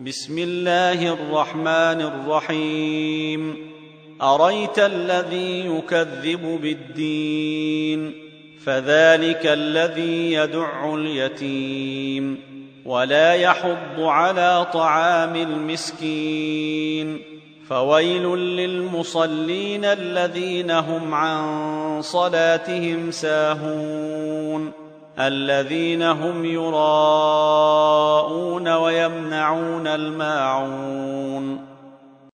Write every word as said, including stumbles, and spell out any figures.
بسم الله الرحمن الرحيم. أريت الذي يكذب بالدين فذلك الذي يدع اليتيم ولا يحض على طعام المسكين فويل للمصلين الذين هم عن صلاتهم ساهون الذين هم يراءون ويمنعون الماعون